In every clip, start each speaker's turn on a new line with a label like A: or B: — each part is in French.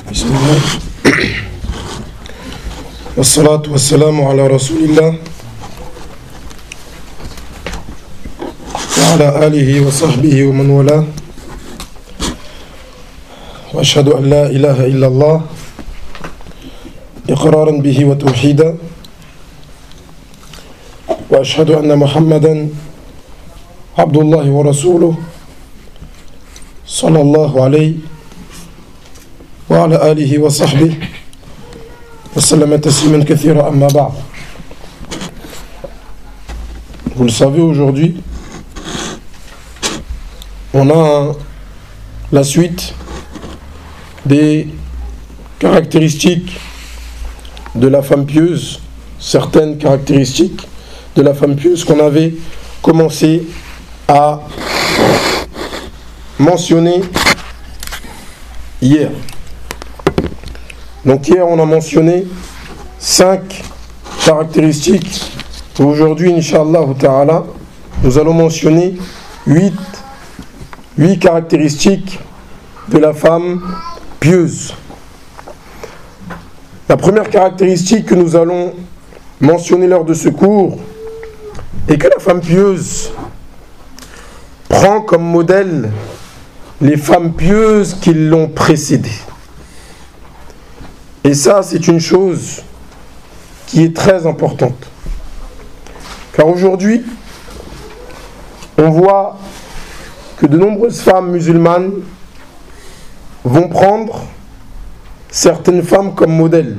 A: بسم الله والصلاة والسلام على رسول الله وعلى آله وصحبه ومن والاه وأشهد أن لا إله إلا الله إقرارا به وتوحيدا وأشهد أن محمدا عبد الله ورسوله صلى الله عليه وعلى آله وصحبه وسلم تسليما كثيرا أما بعد. Vous le savez, aujourd'hui on a la suite des caractéristiques de la femme pieuse, certaines caractéristiques de la femme pieuse qu'on avait commencé à mentionner hier. Donc hier on a mentionné 5 caractéristiques. Aujourd'hui, Inch'Allah Ta'ala, nous allons mentionner 8 caractéristiques de la femme pieuse. La première caractéristique que nous allons mentionner lors de ce cours est que la femme pieuse prend comme modèle les femmes pieuses qui l'ont précédée. Et ça, c'est une chose qui est très importante. Car aujourd'hui, on voit que de nombreuses femmes musulmanes vont prendre certaines femmes comme modèle.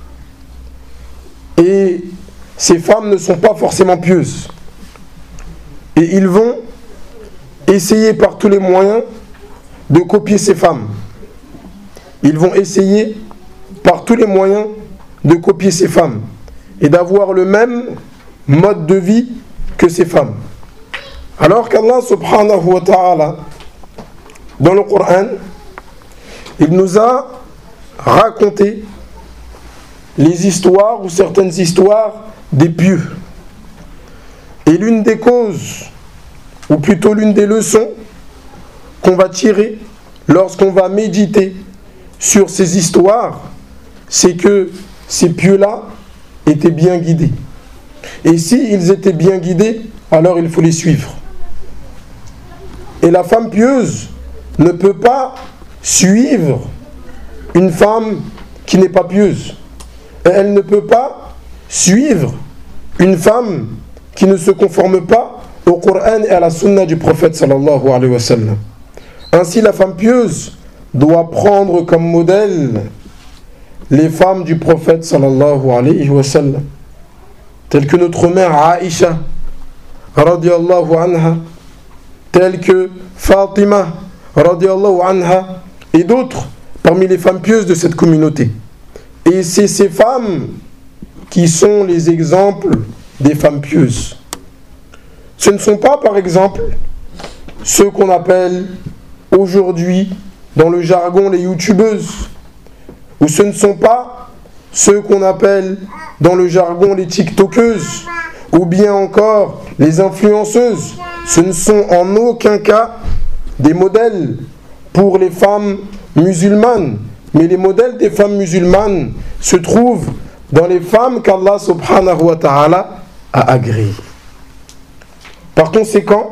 A: Et ces femmes ne sont pas forcément pieuses. Et ils vont essayer par tous les moyens de copier ces femmes. Ils vont essayer par tous les moyens de copier ces femmes et d'avoir le même mode de vie que ces femmes. Alors qu'Allah subhanahu wa ta'ala, dans le Coran, il nous a raconté les histoires ou certaines histoires des pieux. Et l'une des causes, ou plutôt l'une des leçons qu'on va tirer lorsqu'on va méditer sur ces histoires, c'est que ces pieux-là étaient bien guidés. Et s'ils étaient bien guidés, alors il faut les suivre. Et la femme pieuse ne peut pas suivre une femme qui n'est pas pieuse. Et elle ne peut pas suivre une femme qui ne se conforme pas au Coran et à la Sunna du prophète sallallahu alayhi wa sallam. Ainsi, la femme pieuse doit prendre comme modèle les femmes du prophète sallallahu alayhi wa sallam, telles que notre mère Aïcha radiyallahu anha, telles que Fatima radiyallahu anha et d'autres parmi les femmes pieuses de cette communauté. Et c'est ces femmes qui sont les exemples des femmes pieuses. Ce ne sont pas, par exemple, ceux qu'on appelle aujourd'hui dans le jargon les youtubeuses, ou ce ne sont pas ceux qu'on appelle dans le jargon les tiktokeuses, ou bien encore les influenceuses. Ce ne sont en aucun cas des modèles pour les femmes musulmanes, mais les modèles des femmes musulmanes se trouvent dans les femmes qu'Allah subhanahu wa ta'ala a agréées. Par conséquent,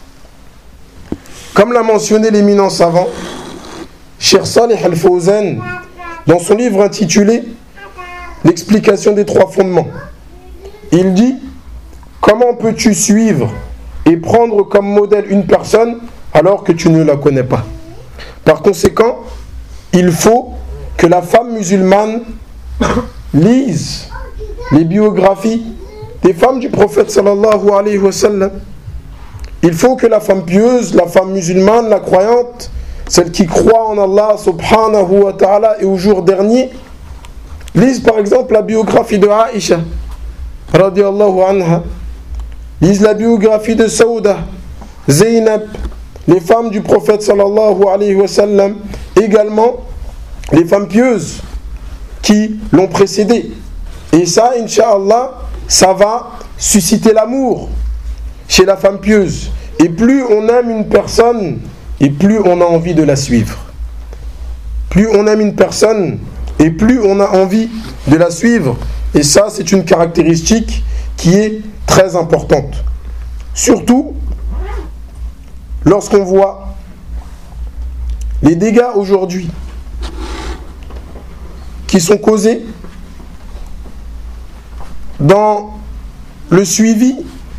A: comme l'a mentionné l'éminent savant Cheikh Salih Al-Fawzan dans son livre intitulé L'explication des 3 fondements, il dit: comment peux-tu suivre et prendre comme modèle une personne alors que tu ne la connais pas? Par conséquent, il faut que la femme musulmane lise les biographies des femmes du prophète sallallahu alayhi wa sallam. Il faut que la femme pieuse, la femme musulmane, la croyante, celle qui croit en Allah subhanahu wa ta'ala et au jour dernier, lise par exemple la biographie de Aïcha radiyallahu anha, lise la biographie de Saouda, Zaynab, les femmes du prophète sallallahu alayhi wa sallam, également les femmes pieuses qui l'ont précédé. Et ça, Inch'Allah, ça va susciter l'amour chez la femme pieuse. Et plus on aime une personne, et plus on a envie de la suivre. plus on aime une personne et plus on a envie de la suivre. Et ça, c'est une caractéristique qui est très importante. Surtout lorsqu'on voit les dégâts aujourd'hui qui sont causés dans le suivi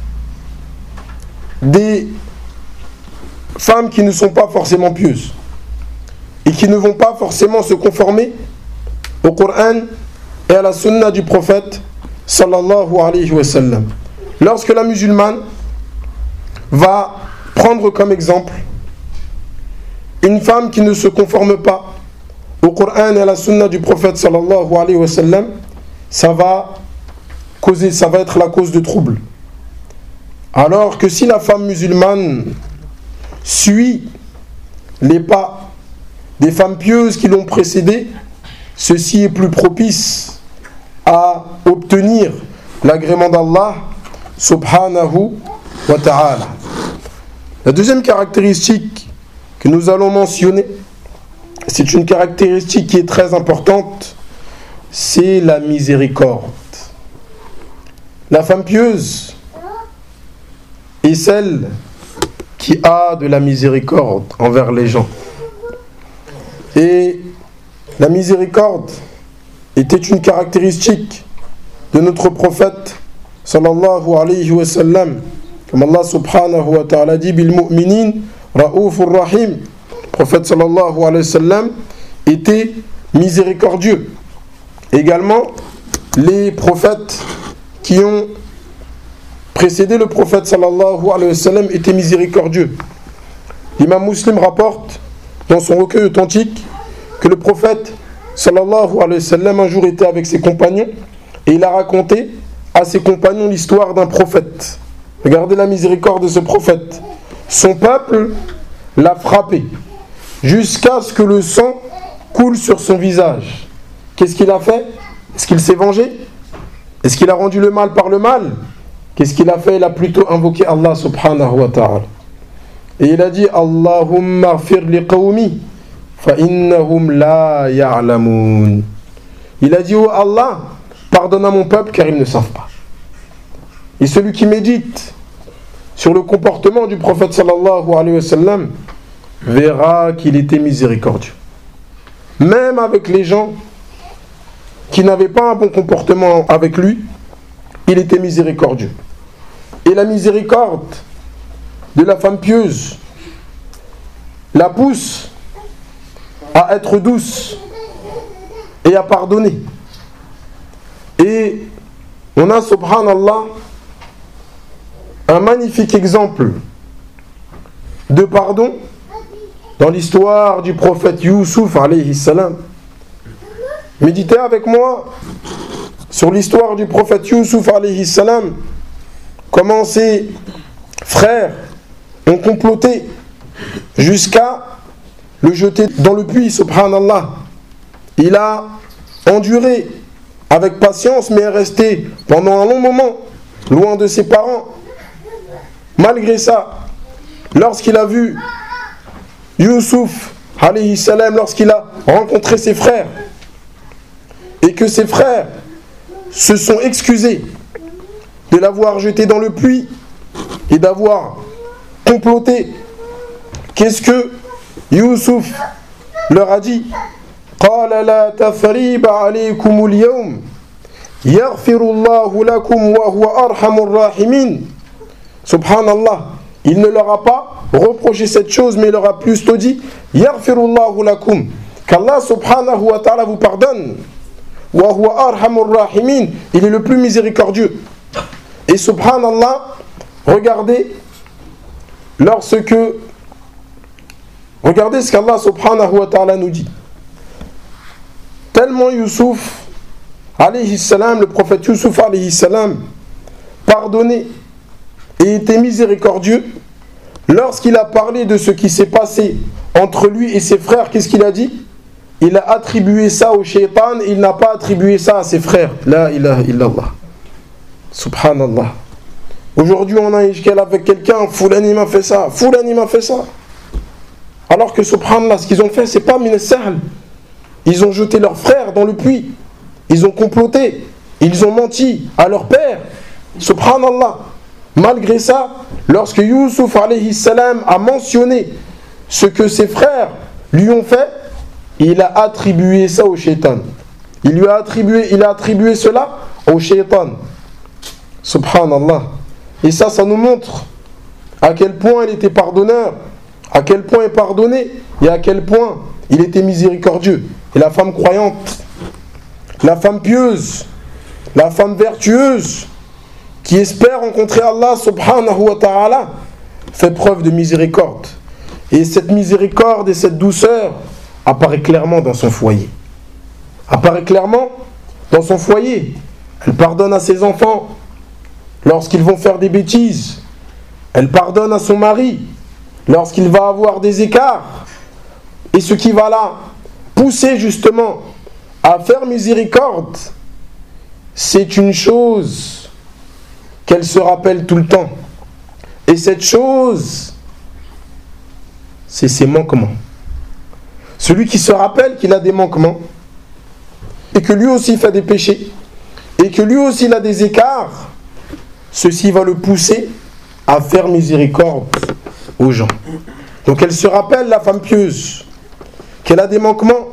A: des femmes qui ne sont pas forcément pieuses et qui ne vont pas forcément se conformer au Coran et à la sunna du prophète sallallahu alayhi wa sallam. Lorsque la musulmane va prendre comme exemple une femme qui ne se conforme pas au Coran et à la sunna du prophète sallallahu alayhi wa sallam, ça va être la cause de trouble. Alors que si la femme musulmane suit les pas des femmes pieuses qui l'ont précédée, ceci est plus propice à obtenir l'agrément d'Allah subhanahu wa ta'ala. La deuxième caractéristique que nous allons mentionner, c'est une caractéristique qui est très importante, c'est la miséricorde. La femme pieuse est celle qui a de la miséricorde envers les gens. Et la miséricorde était une caractéristique de notre prophète sallallahu alayhi wa sallam, comme Allah subhanahu wa ta'ala dit bil mu'minin ra'oufur rahim. Le prophète sallallahu alayhi wa sallam était miséricordieux. Également, les prophètes qui ont précédé le prophète sallallahu alayhi wa sallam étaient miséricordieux. L'imam Muslim rapporte dans son recueil authentique que le prophète sallallahu alayhi wa sallam un jour était avec ses compagnons et il a raconté à ses compagnons l'histoire d'un prophète. Regardez la miséricorde de ce prophète. Son peuple l'a frappé jusqu'à ce que le sang coule sur son visage. Qu'est-ce qu'il a fait? Est-ce qu'il s'est vengé? Est-ce qu'il a rendu le mal par le mal? Qu'est-ce qu'il a fait? Il a plutôt invoqué Allah subhanahu wa ta'ala. Et il a dit Allahumma ghfir li qawmi fa innahum la ya'lamun. Il a dit oh Allah, pardonne à mon peuple car ils ne savent pas. Et celui qui médite sur le comportement du prophète sallallahu alayhi wa sallam verra qu'il était miséricordieux. Même avec les gens qui n'avaient pas un bon comportement avec lui, il était miséricordieux. Et la miséricorde de la femme pieuse la pousse à être douce et à pardonner. Et on a, subhanallah, un magnifique exemple de pardon dans l'histoire du prophète Youssouf alayhi salam. Méditez avec moi sur l'histoire du prophète Youssouf alayhi salam, comment ses frères ont comploté jusqu'à le jeter dans le puits, subhanallah. Il a enduré avec patience, mais est resté pendant un long moment loin de ses parents. Malgré ça, lorsqu'il a vu Youssouf alayhi salam, lorsqu'il a rencontré ses frères, et que ses frères se sont excusés de l'avoir jeté dans le puits et d'avoir comploté, qu'est-ce que Youssouf leur a dit? قال لا تثريب عليكم اليوم يغفر الله لكم وهو أرحم الراحمين. Subhanallah, il ne leur a pas reproché cette chose, mais il leur a plutôt dit Yaghfirullahu lakum, qu'Allah subhanahu wa ta'ala vous pardonne. Wa huwa arhamur rahimin, il est le plus miséricordieux. Et subhanallah, regardez regardez ce qu'Allah subhanahu wa ta'ala nous dit. Tellement Youssouf alayhi salam, le prophète Youssouf alayhi salam, pardonnait et était miséricordieux, lorsqu'il a parlé de ce qui s'est passé entre lui et ses frères, qu'est-ce qu'il a dit? Il a attribué ça au shaitan, il n'a pas attribué ça à ses frères. La ilaha illallah. Subhanallah. Aujourd'hui on a un ishkal avec quelqu'un, Foulani m'a fait ça. Alors que subhanallah, ce qu'ils ont fait, c'est pas min as-sahl. ils ont jeté leur frère dans le puits, ils ont comploté, ils ont menti à leur père. Subhanallah. Malgré ça, lorsque Youssouf alayhi salam a mentionné ce que ses frères lui ont fait, il a attribué ça au shaitan. Il a attribué cela au shaitan. Subhanallah. Et ça nous montre à quel point il était pardonneur, à quel point il pardonnait et à quel point il était miséricordieux. Et la femme croyante, la femme pieuse, la femme vertueuse, qui espère rencontrer Allah subhanahu wa ta'ala, fait preuve de miséricorde. Et cette miséricorde et cette douceur apparaît clairement dans son foyer. Apparaît clairement dans son foyer. Elle pardonne à ses enfants lorsqu'ils vont faire des bêtises. Elle pardonne à son mari lorsqu'il va avoir des écarts. Et ce qui va la pousser justement à faire miséricorde, c'est une chose qu'elle se rappelle tout le temps. Et cette chose, c'est ses manquements. Celui qui se rappelle qu'il a des manquements, et que lui aussi fait des péchés, et que lui aussi il a des écarts, ceci va le pousser à faire miséricorde aux gens. Donc elle se rappelle, la femme pieuse, qu'elle a des manquements.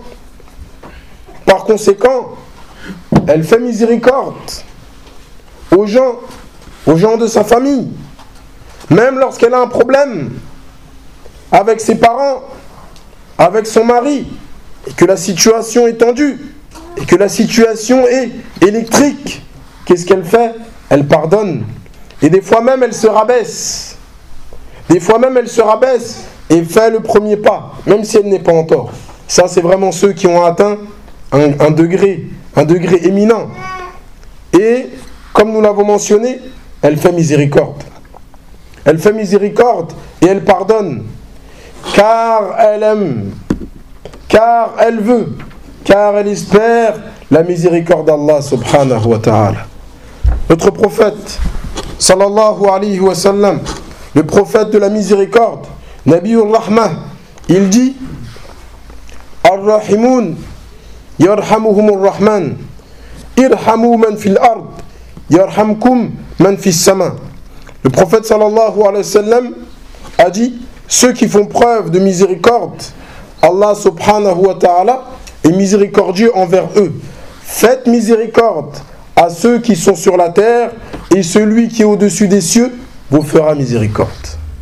A: Par conséquent, elle fait miséricorde aux gens de sa famille. Même lorsqu'elle a un problème avec ses parents, avec son mari, et que la situation est tendue, et que la situation est électrique, qu'est-ce qu'elle fait? Elle pardonne. Et des fois même elle se rabaisse. Des fois même elle se rabaisse et fait le premier pas, même si elle n'est pas en tort. Ça, c'est vraiment ceux qui ont atteint un degré éminent. Et comme nous l'avons mentionné, elle fait miséricorde. Elle fait miséricorde et elle pardonne. Car elle aime, car elle veut, car elle espère la miséricorde d'Allah subhanahu wa ta'ala. Notre prophète, sallallahu alayhi wa sallam, le prophète de la miséricorde, Nabiyur Rahmah, il dit: Ar-Rahimun yarhamuhumur Rahman, irhamu man fil ard, yarhamkum man fis sama. Le prophète sallallahu alayhi wa sallam a dit: ceux qui font preuve de miséricorde, Allah subhanahu wa ta'ala est miséricordieux envers eux. Faites miséricorde à ceux qui sont sur la terre, et celui qui est au-dessus des cieux vous fera miséricorde.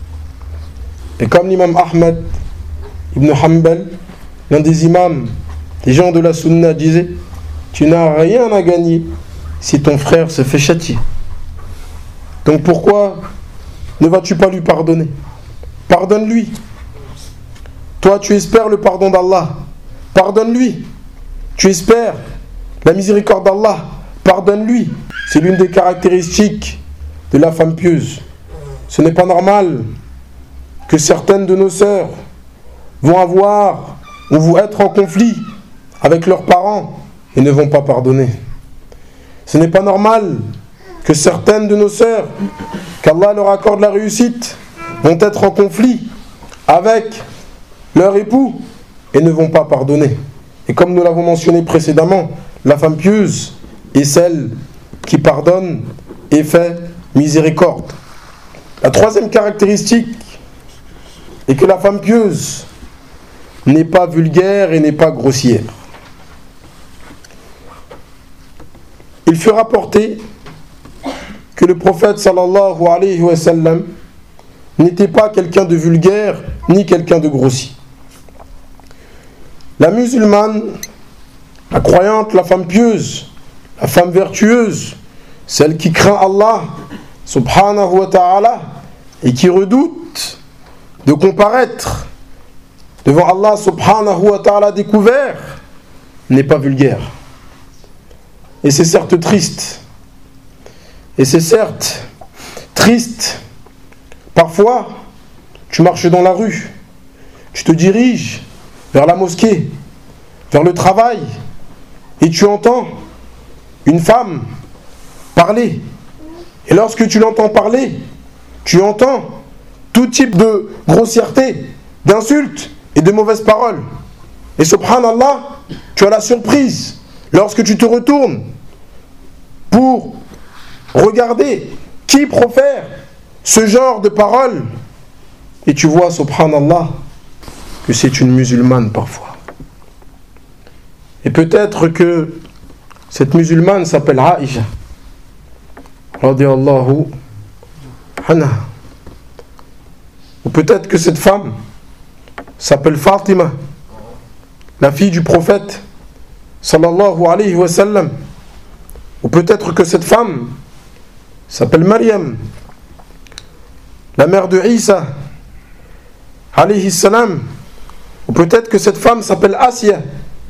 A: Et comme l'imam Ahmad ibn Hanbal, l'un des imams, des gens de la sunna, disait: tu n'as rien à gagner si ton frère se fait châtier. Donc pourquoi ne vas-tu pas lui pardonner? Pardonne-lui. Toi, tu espères le pardon d'Allah. Pardonne-lui. Tu espères la miséricorde d'Allah. Pardonne-lui. C'est l'une des caractéristiques de la femme pieuse. Ce n'est pas normal que certaines de nos sœurs vont avoir ou vont être en conflit avec leurs parents et ne vont pas pardonner. Ce n'est pas normal que certaines de nos sœurs, qu'Allah leur accorde la réussite, vont être en conflit avec leur époux et ne vont pas pardonner. Et comme nous l'avons mentionné précédemment, la femme pieuse est celle qui pardonne et fait miséricorde. La troisième caractéristique est que la femme pieuse n'est pas vulgaire et n'est pas grossière. Il fut rapporté que le prophète sallallahu alayhi wa sallam n'était pas quelqu'un de vulgaire ni quelqu'un de grossier. La musulmane, la croyante, la femme pieuse, la femme vertueuse, celle qui craint Allah subhanahu wa ta'ala et qui redoute de comparaître devant Allah subhanahu wa ta'ala découvert, n'est pas vulgaire. Et c'est certes triste. Et c'est certes triste. Parfois, tu marches dans la rue, tu te diriges vers la mosquée, vers le travail, et tu entends une femme parler. Et lorsque tu l'entends parler, tu entends tout type de grossièreté, d'insultes et de mauvaises paroles. Et subhanallah, tu as la surprise lorsque tu te retournes pour regarder qui profère ce genre de paroles et tu vois, subhanallah, que c'est une musulmane parfois. Et peut-être que cette musulmane s'appelle Aïcha radiyallahu anha. Ou peut-être que cette femme s'appelle Fatima, la fille du prophète sallallahu alayhi wa sallam. Ou peut-être que cette femme s'appelle Maryam, la mère de Isa alayhi salam. Ou peut-être que cette femme s'appelle Asya,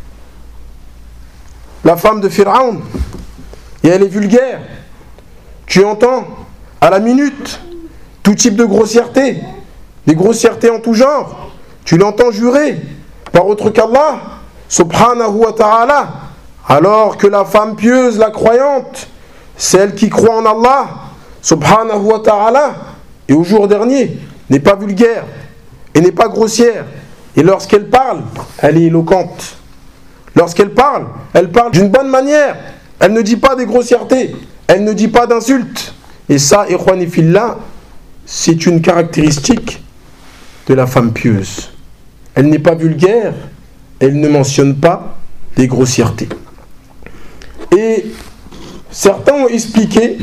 A: la femme de Pharaon, et elle est vulgaire. Tu entends à la minute tout type de grossièreté, des grossièretés en tout genre. Tu l'entends jurer par autre qu'Allah subhanahu wa ta'ala, alors que la femme pieuse, la croyante, celle qui croit en Allah subhanahu wa ta'ala, et au jour dernier, n'est pas vulgaire et n'est pas grossière. Et lorsqu'elle parle, elle est éloquente. Lorsqu'elle parle d'une bonne manière. Elle ne dit pas des grossièretés, elle ne dit pas d'insultes. Et ça, ikhwani fillah, c'est une caractéristique de la femme pieuse. Elle n'est pas vulgaire, elle ne mentionne pas des grossièretés. Et certains ont expliqué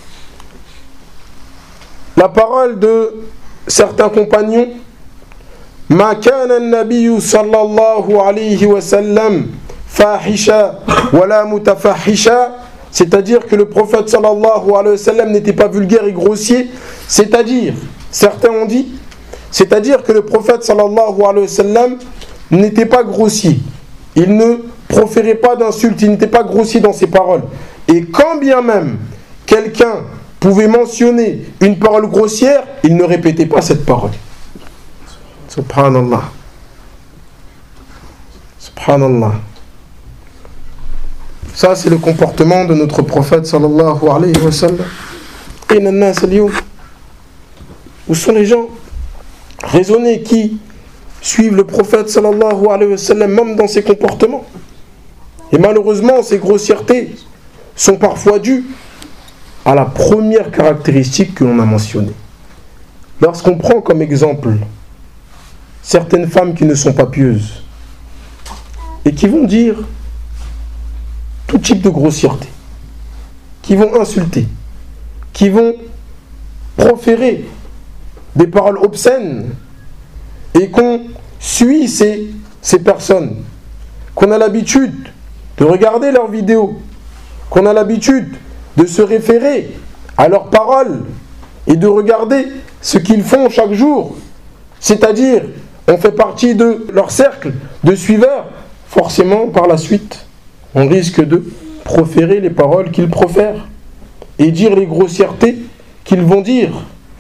A: la parole de certains compagnons. Ma kana an-nabiyyu sallallahu alayhi wa sallam fahisha wala mutafahisha, c'est-à-dire que le prophète sallallahu alayhi wa sallam n'était pas vulgaire et grossier, c'est-à-dire, certains ont dit, c'est-à-dire que le prophète sallallahu alayhi wa sallam n'était pas grossier, il ne proférait pas d'insultes, il n'était pas grossier dans ses paroles. Et quand bien même quelqu'un pouvait mentionner une parole grossière, il ne répétait pas cette parole. Subhanallah. Subhanallah. Ça, c'est le comportement de notre prophète sallallahu alayhi wa sallam. Où sont les gens raisonnés qui suivent le prophète sallallahu alayhi wa sallam, même dans ses comportements? Et malheureusement, ces grossièretés sont parfois dues à la première caractéristique que l'on a mentionnée. Lorsqu'on prend comme exemple certaines femmes qui ne sont pas pieuses et qui vont dire tout type de grossièreté, qui vont insulter, qui vont proférer des paroles obscènes, et qu'on suit ces personnes, qu'on a l'habitude de regarder leurs vidéos, qu'on a l'habitude de se référer à leurs paroles et de regarder ce qu'ils font chaque jour, c'est-à-dire on fait partie de leur cercle de suiveurs, forcément par la suite on risque de proférer les paroles qu'ils profèrent et dire les grossièretés qu'ils vont dire.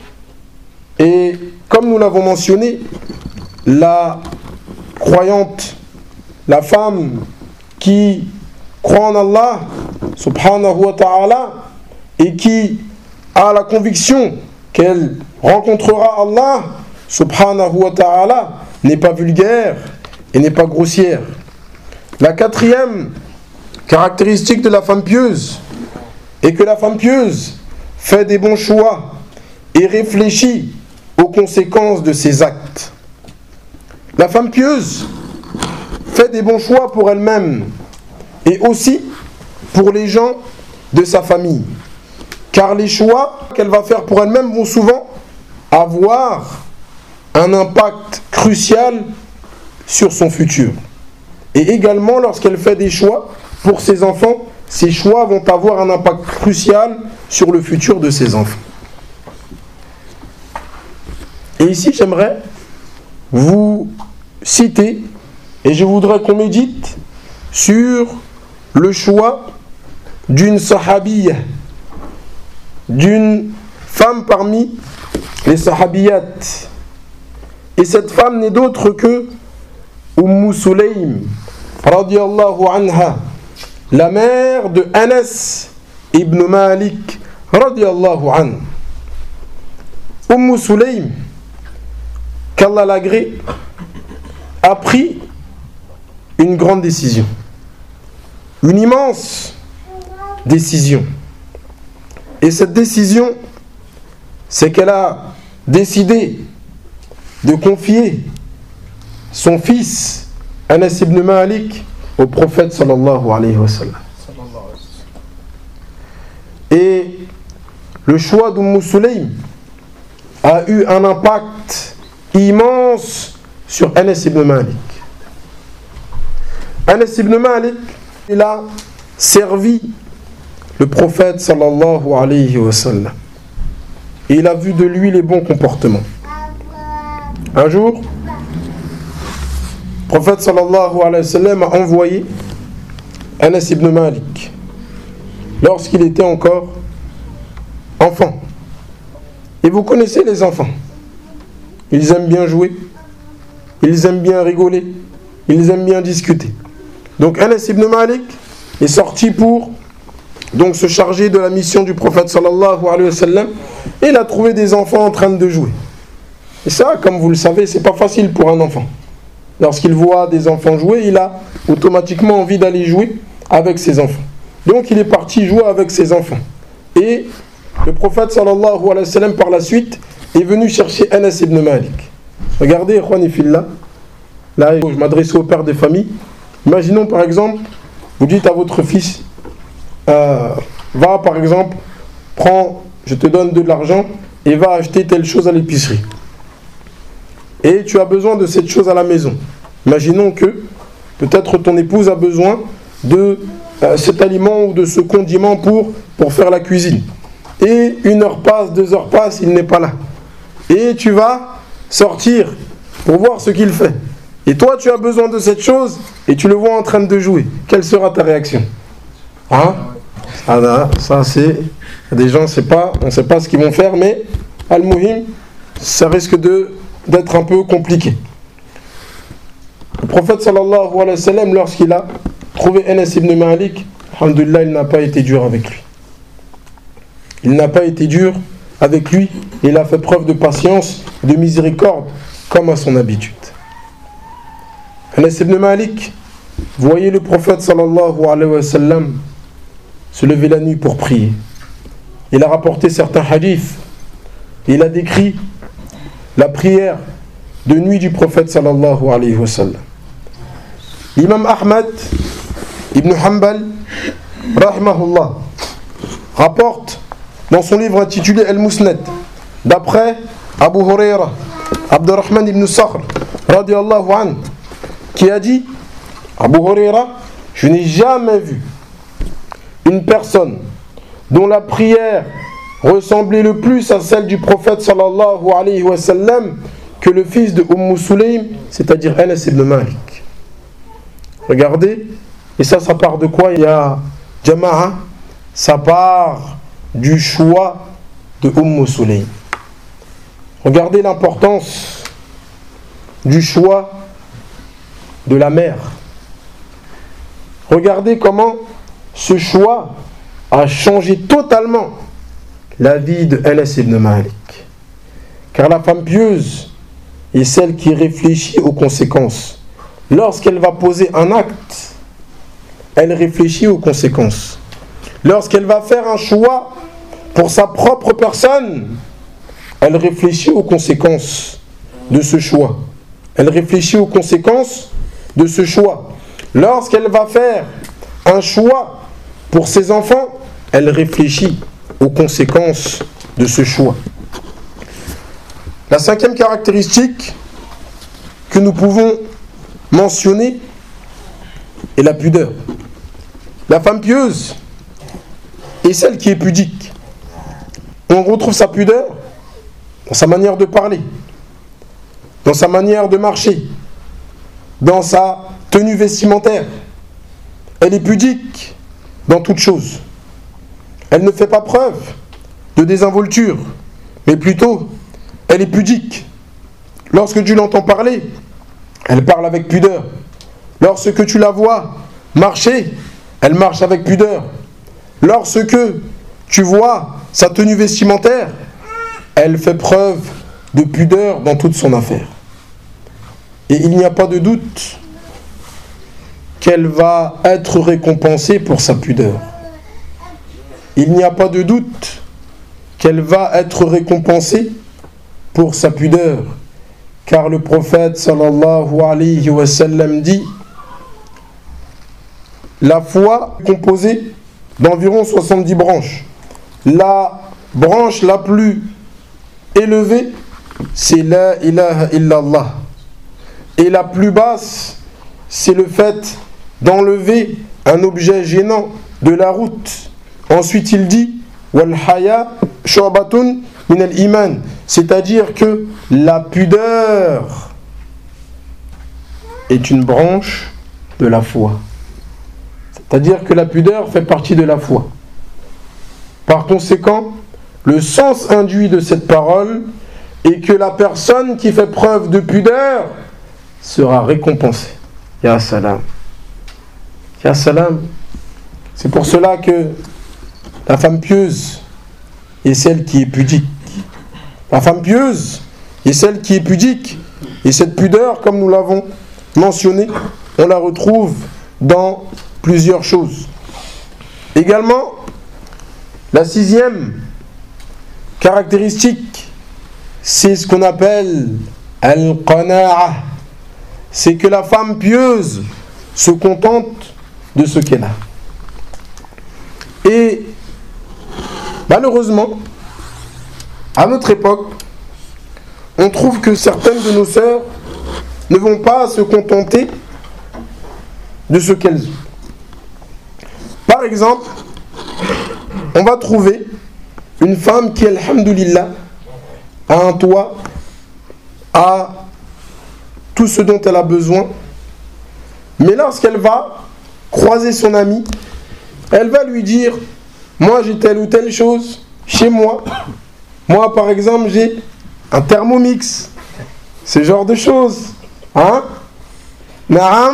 A: Et comme nous l'avons mentionné, la croyante, la femme qui croit en Allah subhanahu wa ta'ala et qui a la conviction qu'elle rencontrera Allah subhanahu wa ta'ala n'est pas vulgaire et n'est pas grossière. La quatrième caractéristique de la femme pieuse est que la femme pieuse fait des bons choix et réfléchit aux conséquences de ses actes. La femme pieuse fait des bons choix pour elle-même et aussi pour les gens de sa famille, car les choix qu'elle va faire pour elle-même vont souvent avoir un impact crucial sur son futur. Et également lorsqu'elle fait des choix pour ses enfants, ces choix vont avoir un impact crucial sur le futur de ses enfants. Et ici j'aimerais vous citer, et je voudrais qu'on médite sur le choix d'une sahabiyya, d'une femme parmi les sahabiyat. Et cette femme n'est d'autre que Sulaym radiyallahu anha, la mère de Anas ibn Malik radiyallahu anhu. Sulaym, qu'Allah l'agrée, a pris une grande décision. Une immense décision. Et cette décision, c'est qu'elle a décidé de confier son fils Anas ibn Malik au prophète sallallahu alayhi wa sallam. Et le choix d'Sulaym a eu un impact immense sur Anas ibn Malik. Anas ibn Malik, il a servi le prophète sallallahu alayhi wa sallam. Et il a vu de lui les bons comportements. Un jour, le prophète sallallahu alayhi wa sallam a envoyé Anas ibn Malik lorsqu'il était encore enfant. Et vous connaissez les enfants. Ils aiment bien jouer, ils aiment bien rigoler, ils aiment bien discuter. Donc Anas ibn Malik est sorti pour donc se charger de la mission du prophète sallallahu alayhi wa sallam, et il a trouvé des enfants en train de jouer. Et ça, comme vous le savez, c'est pas facile pour un enfant. Lorsqu'il voit des enfants jouer, il a automatiquement envie d'aller jouer avec ses enfants. Donc il est parti jouer avec ses enfants. Et le prophète sallallahu alayhi wa sallam par la suite est venu chercher Anas ibn Malik. Regardez, ikhwani fillah, là je m'adresse au père de famille. Imaginons par exemple, vous dites à votre fils, va par exemple, prends, je te donne de l'argent et va acheter telle chose à l'épicerie. Et tu as besoin de cette chose à la maison. Imaginons que peut-être ton épouse a besoin de cet aliment ou de ce condiment pour faire la cuisine. Et 1 heure passe, 2 heures passent, il n'est pas là. Et tu vas sortir pour voir ce qu'il fait. Et toi tu as besoin de cette chose et tu le vois en train de jouer. Quelle sera ta réaction? Hein? Ah là, ça c'est... Des gens, on ne sait pas ce qu'ils vont faire, mais al-muhim, ça risque d'être un peu compliqué. Le prophète sallallahu alayhi wa sallam, lorsqu'il a trouvé Anas ibn Malik, alhamdoulilah, il n'a pas été dur avec lui. Il n'a pas été dur avec lui, il a fait preuve de patience, de miséricorde, comme à son habitude. Anas ibn Malik, voyez le prophète sallallahu alayhi wa sallam se lever la nuit pour prier. Il a rapporté certains hadiths. Il a décrit la prière de nuit du prophète sallallahu alayhi wa sallam. L'imam Ahmad ibn Hanbal rahimahullah rapporte dans son livre intitulé Al-Musnad, d'après Abu Huraira, Abdurrahman ibn Sakhr radiyallahu anhu, qui a dit, Abu Huraira, je n'ai jamais vu une personne dont la prière ressemblait le plus à celle du prophète sallallahu alayhi wa sallam que le fils de Sulaym, c'est-à-dire Anas ibn Malik. Regardez, et ça part de quoi? Il y a Jama'a, ça part du choix de Sulaym. Regardez l'importance du choix de la mère. Regardez comment ce choix a changé totalement la vie de Anas ibn Malik. Car la femme pieuse est celle qui réfléchit aux conséquences. Lorsqu'elle va poser un acte, elle réfléchit aux conséquences. Lorsqu'elle va faire un choix pour sa propre personne, elle réfléchit aux conséquences de ce choix. Elle réfléchit aux conséquences de ce choix. Lorsqu'elle va faire un choix pour ses enfants, elle réfléchit aux conséquences de ce choix. La 5e caractéristique que nous pouvons mentionner est la pudeur. La femme pieuse est celle qui est pudique. On retrouve sa pudeur dans sa manière de parler, dans sa manière de marcher, dans sa tenue vestimentaire. Elle est pudique dans toute chose. Elle ne fait pas preuve de désinvolture, mais plutôt, elle est pudique. Lorsque tu l'entends parler, elle parle avec pudeur. Lorsque tu la vois marcher, elle marche avec pudeur. Lorsque tu vois sa tenue vestimentaire, elle fait preuve de pudeur dans toute son affaire. Et il n'y a pas de doute qu'elle va être récompensée pour sa pudeur. Il n'y a pas de doute qu'elle va être récompensée pour sa pudeur, car le prophète sallallahu alayhi wa sallam dit: la foi est composée d'environ 70 branches. La branche la plus élevée, c'est la ilaha illallah. Et la plus basse, c'est le fait d'enlever un objet gênant de la route. Ensuite, il dit: wal haya shu'batun min al-iman, c'est-à-dire que la pudeur est une branche de la foi. C'est-à-dire que la pudeur fait partie de la foi. Par conséquent, le sens induit de cette parole est que la personne qui fait preuve de pudeur sera récompensée. Ya salam. Ya salam. C'est pour cela que la femme pieuse est celle qui est pudique. La femme pieuse est celle qui est pudique. Et cette pudeur, comme nous l'avons mentionné, on la retrouve dans plusieurs choses. Également, la 6e caractéristique, c'est ce qu'on appelle al-qana'a. C'est que la femme pieuse se contente de ce qu'elle a. Et malheureusement, à notre époque, on trouve que certaines de nos sœurs ne vont pas se contenter de ce qu'elles ont. Par exemple, on va trouver une femme qui, alhamdoulilah, a un toit, a tout ce dont elle a besoin, mais lorsqu'elle va croiser son amie, elle va lui dire: moi j'ai telle ou telle chose chez moi. Moi par exemple j'ai un thermomix, ce genre de choses. Hein? Naam.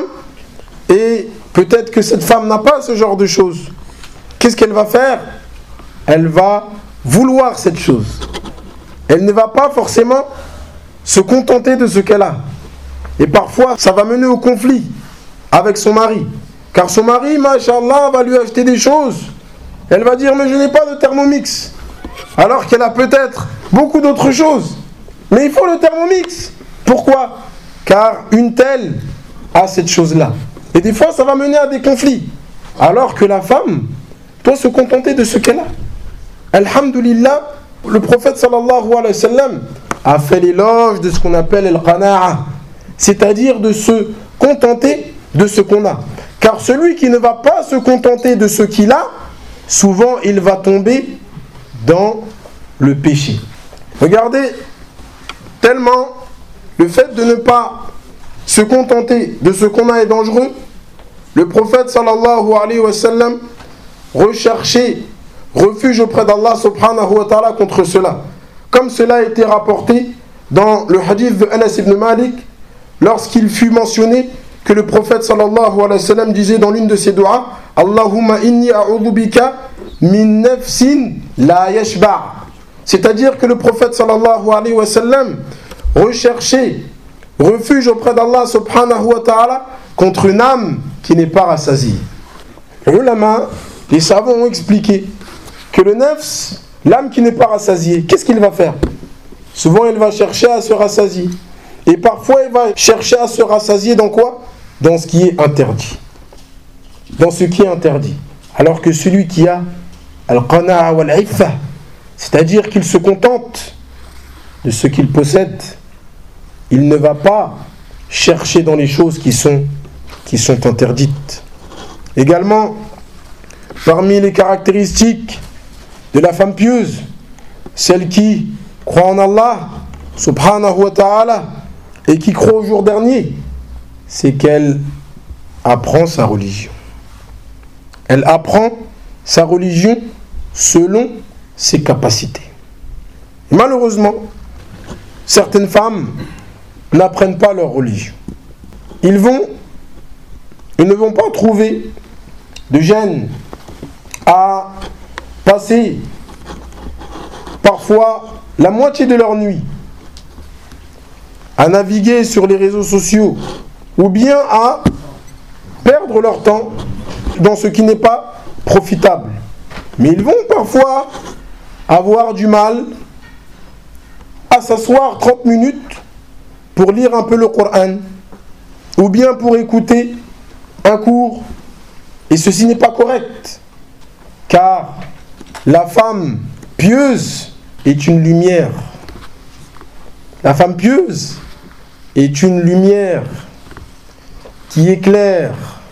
A: Et peut-être que cette femme n'a pas ce genre de choses. Qu'est-ce qu'elle va faire? Elle va vouloir cette chose. Elle ne va pas forcément se contenter de ce qu'elle a. Et parfois, ça va mener au conflit avec son mari. Car son mari, machallah, va lui acheter des choses. Elle va dire: mais je n'ai pas de thermomix. Alors qu'elle a peut-être beaucoup d'autres choses. Mais il faut le thermomix. Pourquoi? Car une telle a cette chose-là. Et des fois, ça va mener à des conflits. Alors que la femme doit se contenter de ce qu'elle a. Alhamdulillah, le prophète sallallahu alayhi wa sallam a fait l'éloge de ce qu'on appelle al-qana'a, c'est-à-dire de se contenter de ce qu'on a. Car celui qui ne va pas se contenter de ce qu'il a, souvent il va tomber dans le péché. Regardez, tellement le fait de ne pas se contenter de ce qu'on a est dangereux. Le prophète sallallahu alayhi wa sallam recherchait refuge auprès d'Allah subhanahu wa ta'ala contre cela. Comme cela a été rapporté dans le hadith de Anas ibn Malik, lorsqu'il fut mentionné que le prophète sallallahu alayhi wa sallam disait dans l'une de ses du'as: Allahumma inni a'udhu bika min nafsin la yashba'. C'est-à-dire que le prophète sallallahu alayhi wa sallam recherchait refuge auprès d'Allah subhanahu wa ta'ala contre une âme qui n'est pas rassasiée. Les ulama, les savants ont expliqué que le nafs, l'âme qui n'est pas rassasiée, qu'est-ce qu'il va faire? Souvent il va chercher à se rassasier. Et parfois il va chercher à se rassasier dans quoi? Dans ce qui est interdit. Dans ce qui est interdit. Alors que celui qui a al-qana'a wal-'iffa, c'est-à-dire qu'il se contente de ce qu'il possède, il ne va pas chercher dans les choses qui sont interdites. Également, parmi les caractéristiques de la femme pieuse, celle qui croit en Allah subhanahu wa ta'ala et qui croit au jour dernier, c'est qu'elle apprend sa religion. Elle apprend sa religion selon ses capacités. Et malheureusement, certaines femmes n'apprennent pas leur religion. Ils ne vont pas trouver de gêne à passer parfois la moitié de leur nuit à naviguer sur les réseaux sociaux ou bien à perdre perdre leur temps dans ce qui n'est pas profitable. Mais ils vont parfois avoir du mal à s'asseoir 30 minutes pour lire un peu le Coran ou bien pour écouter un cours. Et ceci n'est pas correct, car la femme pieuse est une lumière. La femme pieuse est une lumière qui éclaire.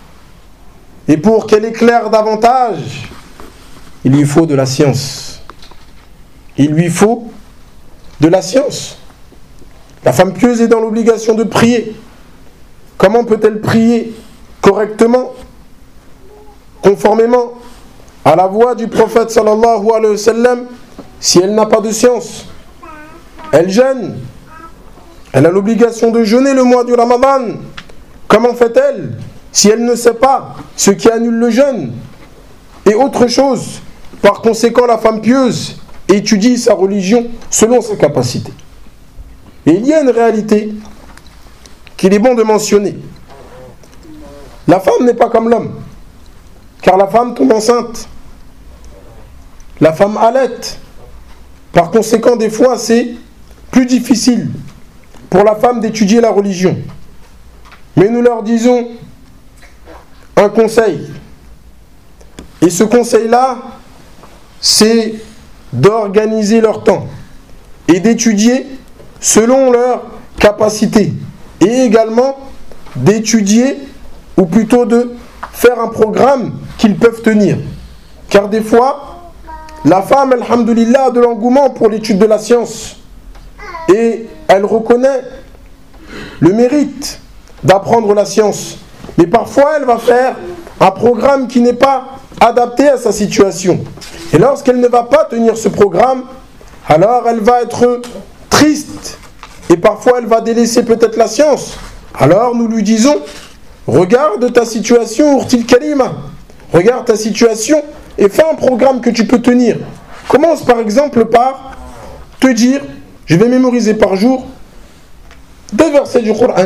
A: Et pour qu'elle éclaire davantage, il lui faut de la science. Il lui faut de la science. La femme pieuse est dans l'obligation de prier. Comment peut-elle prier correctement, conformément à la voix du prophète sallallahu alayhi wa sallam, si elle n'a pas de science? Elle jeûne. Elle a l'obligation de jeûner le mois du Ramadan. Comment fait-elle si elle ne sait pas ce qui annule le jeûne? Et autre chose, par conséquent, la femme pieuse étudie sa religion selon ses capacités. Et il y a une réalité qu'il est bon de mentionner. La femme n'est pas comme l'homme, car la femme tombe enceinte. La femme allaite. Par conséquent, des fois, c'est plus difficile pour la femme d'étudier la religion. Mais nous leur disons un conseil. Et ce conseil-là, c'est d'organiser leur temps et d'étudier selon leurs capacités. Et également d'étudier, ou plutôt de faire un programme qu'ils peuvent tenir. Car des fois, la femme, alhamdoulilah, a de l'engouement pour l'étude de la science. Et elle reconnaît le mérite d'apprendre la science. Mais parfois, elle va faire un programme qui n'est pas adapté à sa situation. Et lorsqu'elle ne va pas tenir ce programme, alors elle va être triste. Et parfois, elle va délaisser peut-être la science. Alors nous lui disons, regarde ta situation, Urtil Kalima. Regarde ta situation et fais un programme que tu peux tenir. Commence par exemple par te dire, je vais mémoriser par jour 2 versets du Coran.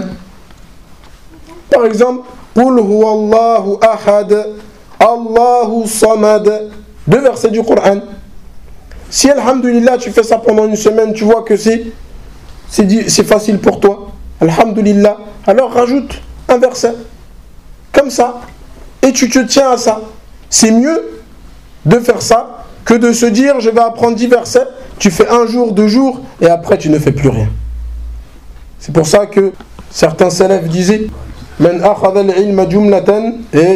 A: Par exemple, Qul huwallahu ahad, Allahu samad. 2 versets du Coran. Si, alhamdulillah, tu fais ça pendant une semaine, tu vois que c'est facile pour toi, alhamdulillah, alors rajoute un verset. Comme ça. Et tu te tiens à ça. C'est mieux de faire ça que de se dire, je vais apprendre 10 versets, tu fais 1 jour, 2 jours, et après tu ne fais plus rien. C'est pour ça que certains salafs disaient, Man akhadha al-ilma jumlatan,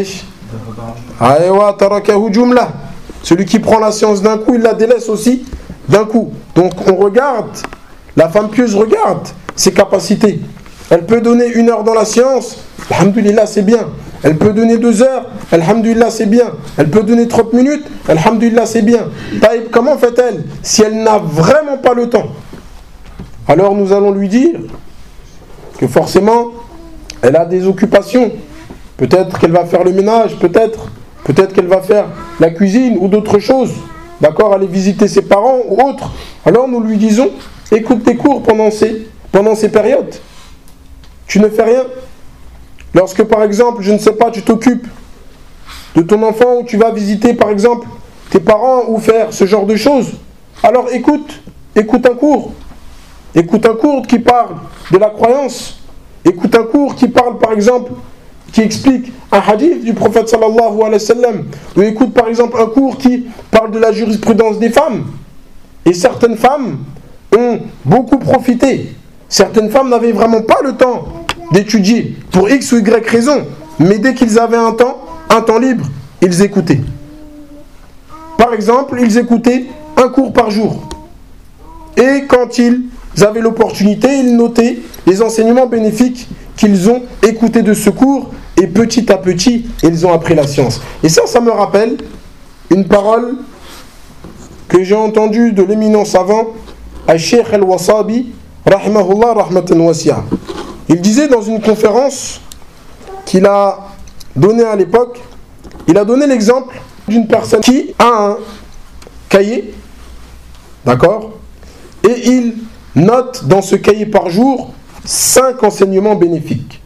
A: aywa tarakahu jumla. Celui qui prend la science d'un coup, il la délaisse aussi d'un coup. Donc on regarde, la femme pieuse regarde ses capacités. Elle peut donner 1 heure dans la science, alhamdulillah, c'est bien. Elle peut donner 2 heures, alhamdulillah, c'est bien. Elle peut donner 30 minutes, alhamdulillah, c'est bien. Taïb, comment fait-elle si elle n'a vraiment pas le temps? Alors nous allons lui dire que forcément, elle a des occupations. Peut-être qu'elle va faire le ménage, peut-être qu'elle va faire la cuisine ou d'autres choses. D'accord, aller visiter ses parents ou autres. Alors nous lui disons, écoute tes cours pendant ces périodes. Tu ne fais rien. Lorsque par exemple, je ne sais pas, tu t'occupes de ton enfant ou tu vas visiter par exemple tes parents ou faire ce genre de choses, alors écoute un cours. Écoute un cours qui parle de la croyance. Écoute un cours qui parle par exemple, qui explique un hadith du prophète sallallahu alayhi wa sallam. Ou écoute par exemple un cours qui parle de la jurisprudence des femmes. Et certaines femmes ont beaucoup profité. Certaines femmes n'avaient vraiment pas le temps d'étudier pour X ou Y raison. Mais dès qu'ils avaient un temps libre, ils écoutaient. Par exemple, ils écoutaient un cours par jour. Et quand ils avaient l'opportunité, ils notaient les enseignements bénéfiques qu'ils ont écoutés de ce cours. Et petit à petit, ils ont appris la science. Et ça me rappelle une parole que j'ai entendue de l'éminent savant Al-Sheikh Al-Wasabi, rahimahullah rahmatan wasi'a. Il disait dans une conférence qu'il a donnée à l'époque, il a donné l'exemple d'une personne qui a un cahier, d'accord, et il note dans ce cahier par jour 5 enseignements bénéfiques.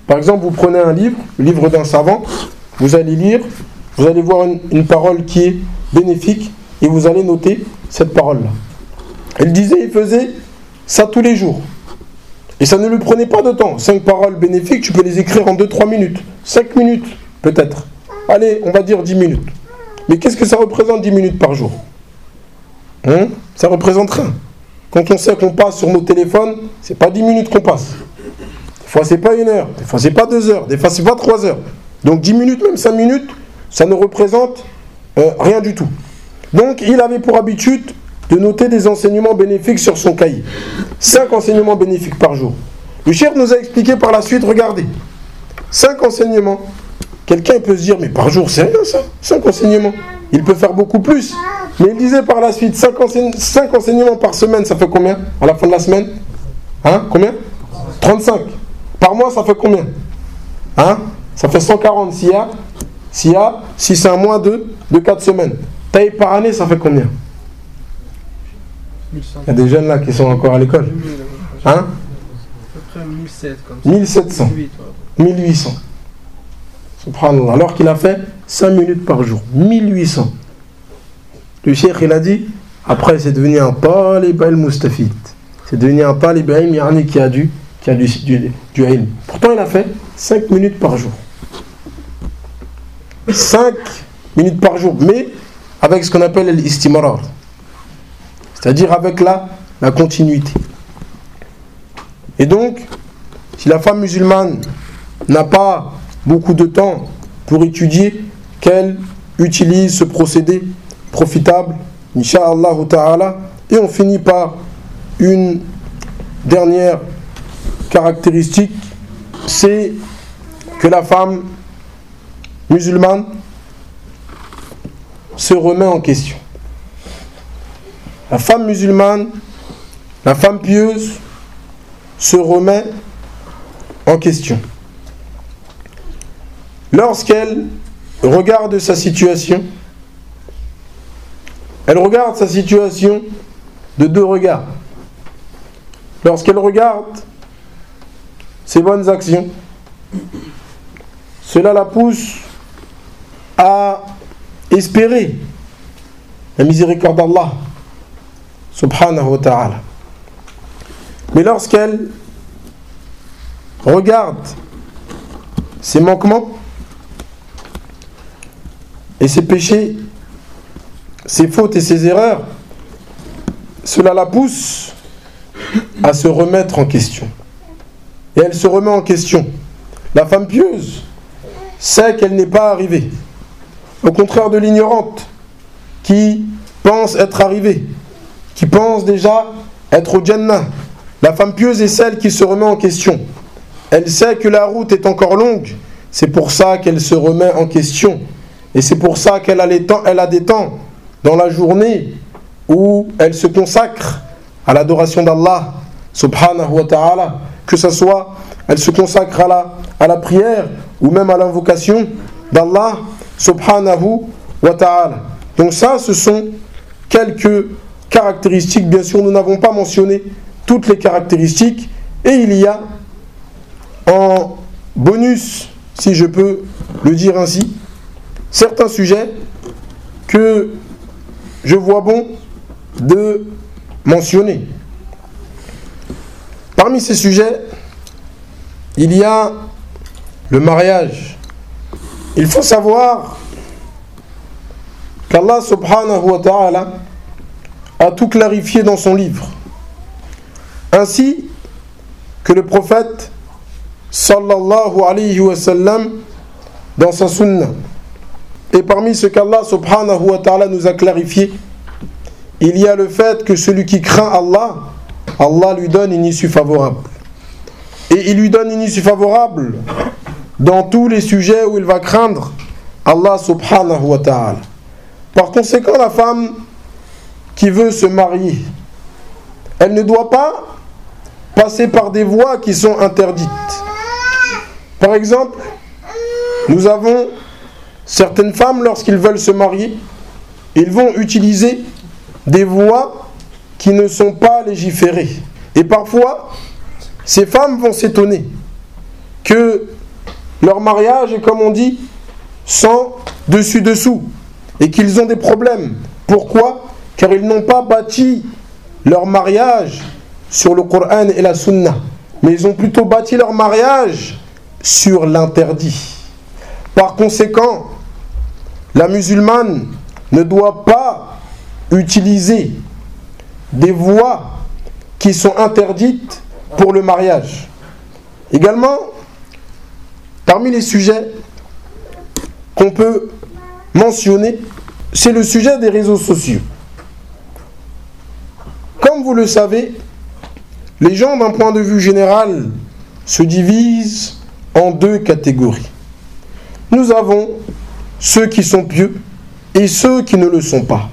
A: Par exemple, vous prenez un livre, le livre d'un savant, vous allez lire, vous allez voir une parole qui est bénéfique et vous allez noter cette parole-là. Il disait, il faisait ça tous les jours. Et ça ne lui prenait pas de temps. 5 paroles bénéfiques, tu peux les écrire en 2-3 minutes. 5 minutes, peut-être. Allez, on va dire 10 minutes. Mais qu'est-ce que ça représente 10 minutes par jour? Ça représente rien. Quand on sait qu'on passe sur nos téléphones, c'est pas 10 minutes qu'on passe. Des fois, c'est pas 1 heure. Des fois, c'est pas 2 heures. Des fois, c'est pas 3 heures. Donc 10 minutes, même 5 minutes, ça ne représente rien du tout. Donc, il avait pour habitude de noter des enseignements bénéfiques sur son cahier. 5 enseignements bénéfiques par jour. Le cheikh nous a expliqué par la suite, regardez, 5 enseignements. Quelqu'un peut se dire, mais par jour, c'est rien ça, 5 enseignements. Il peut faire beaucoup plus. Mais il disait par la suite, 5 enseignements par semaine, ça fait combien à la fin de la semaine? Combien? 35. Par mois, ça fait combien? Ça fait 140. Si c'est un mois de 4 semaines. Taille par année, ça fait combien? Il y a des jeunes là qui sont encore à l'école. À peu près 1700. 1800. Subhanallah. Alors qu'il a fait 5 minutes par jour. 1800. Le cheikh il a dit, après c'est devenu un talib al-mustafid. C'est devenu un talib al-ilm qui a du ilm. Pourtant il a fait 5 minutes par jour. 5 minutes par jour, mais avec ce qu'on appelle l'istimrar. C'est-à-dire avec la continuité. Et donc, si la femme musulmane n'a pas beaucoup de temps pour étudier, qu'elle utilise ce procédé profitable, Inch'Allah ta'ala. Et on finit par une dernière caractéristique, c'est que la femme musulmane se remet en question. La femme musulmane, la femme pieuse, se remet en question. Lorsqu'elle regarde sa situation, elle regarde sa situation de 2 regards. Lorsqu'elle regarde ses bonnes actions, cela la pousse à espérer la miséricorde d'Allah subhanahu wa ta'ala. Mais lorsqu'elle regarde ses manquements et ses péchés, ses fautes et ses erreurs, cela la pousse à se remettre en question. Et elle se remet en question. La femme pieuse sait qu'elle n'est pas arrivée. Au contraire de l'ignorante qui pense être arrivée, qui pense déjà être au Jannah. La femme pieuse est celle qui se remet en question. Elle sait que la route est encore longue. C'est pour ça qu'elle se remet en question. Et c'est pour ça qu'elle a des temps dans la journée où elle se consacre à l'adoration d'Allah subhanahu wa ta'ala. Que ce soit, elle se consacre à la prière ou même à l'invocation d'Allah subhanahu wa ta'ala. Donc ça, ce sont quelques caractéristiques. Bien sûr, nous n'avons pas mentionné toutes les caractéristiques. Et il y a en bonus, si je peux le dire ainsi, certains sujets que je vois bon de mentionner. Parmi ces sujets, il y a le mariage. Il faut savoir qu'Allah subhanahu wa ta'ala a tout clarifié dans son livre, ainsi que le prophète sallallahu alayhi wa sallam dans sa sunna. Et parmi ce qu'Allah subhanahu wa ta'ala nous a clarifié, il y a le fait que celui qui craint Allah, Allah lui donne une issue favorable. Et il lui donne une issue favorable dans tous les sujets où il va craindre Allah subhanahu wa ta'ala. Par conséquent, la femme qui veut se marier, elle ne doit pas passer par des voies qui sont interdites. Par exemple, nous avons certaines femmes, lorsqu'ils veulent se marier, ils vont utiliser des voies qui ne sont pas légiférées. Et parfois, ces femmes vont s'étonner que leur mariage est, comme on dit, sans dessus-dessous, et qu'ils ont des problèmes. Pourquoi ? Car ils n'ont pas bâti leur mariage sur le Coran et la Sunna, mais ils ont plutôt bâti leur mariage sur l'interdit. Par conséquent, la musulmane ne doit pas utiliser des voies qui sont interdites pour le mariage. Également, parmi les sujets qu'on peut mentionner, c'est le sujet des réseaux sociaux. Comme vous le savez, les gens d'un point de vue général se divisent en deux catégories. Nous avons ceux qui sont pieux et ceux qui ne le sont pas.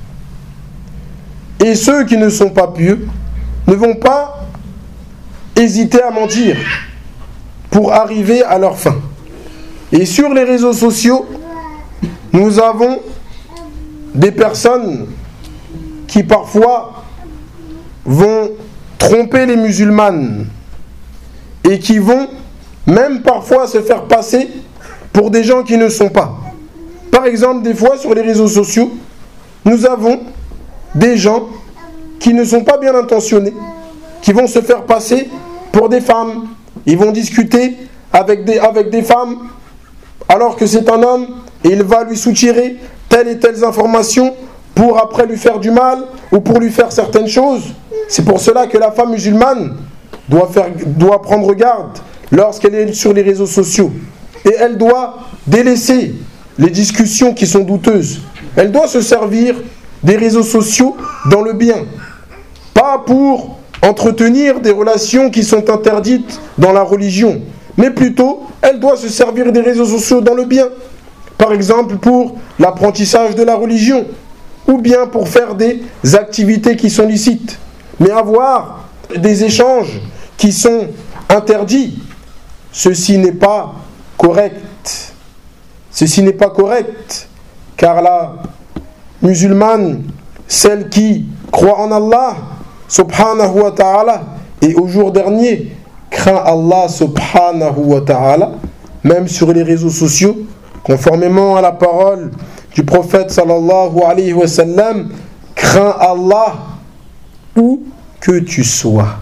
A: Et ceux qui ne sont pas pieux ne vont pas hésiter à mentir pour arriver à leur fin. Et sur les réseaux sociaux, nous avons des personnes qui parfois vont tromper les musulmanes et qui vont même parfois se faire passer pour des gens qui ne sont pas. Par exemple, des fois sur les réseaux sociaux, nous avons des gens qui ne sont pas bien intentionnés, qui vont se faire passer pour des femmes. Ils vont discuter avec des femmes alors que c'est un homme et il va lui soutirer telle et telle information pour après lui faire du mal ou pour lui faire certaines choses. C'est pour cela que la femme musulmane doit prendre garde lorsqu'elle est sur les réseaux sociaux. Et elle doit délaisser les discussions qui sont douteuses. Elle doit se servir des réseaux sociaux dans le bien. Pas pour entretenir des relations qui sont interdites dans la religion, mais plutôt, elle doit se servir des réseaux sociaux dans le bien. Par exemple, pour l'apprentissage de la religion, ou bien pour faire des activités qui sont licites. Mais avoir des échanges qui sont interdits, ceci n'est pas correct. Ceci n'est pas correct, car la musulmane, celle qui croit en Allah, subhanahu wa ta'ala, et au jour dernier, craint Allah subhanahu wa ta'ala, même sur les réseaux sociaux, conformément à la parole du prophète sallallahu alayhi wa sallam, crains Allah où que tu sois.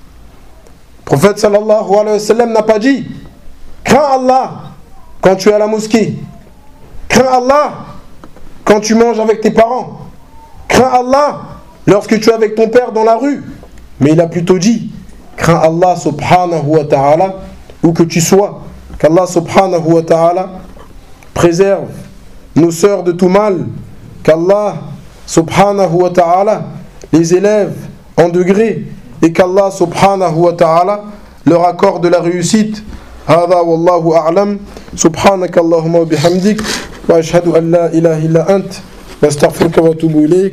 A: Le prophète sallallahu alayhi wa sallam n'a pas dit crains Allah quand tu es à la mosquée, crains Allah quand tu manges avec tes parents, crains Allah lorsque tu es avec ton père dans la rue, mais il a plutôt dit crains Allah subhanahu wa ta'ala où que tu sois. Qu'Allah subhanahu wa ta'ala préserve nos sœurs de tout mal, qu'Allah subhanahu wa ta'ala les élève en degrés et qu'Allah subhanahu wa ta'ala leur accorde la réussite. هذا والله أعلم سبحانك اللهم وبحمدك وأشهد أن لا إله إلا أنت واستغفرك وأتوب إليك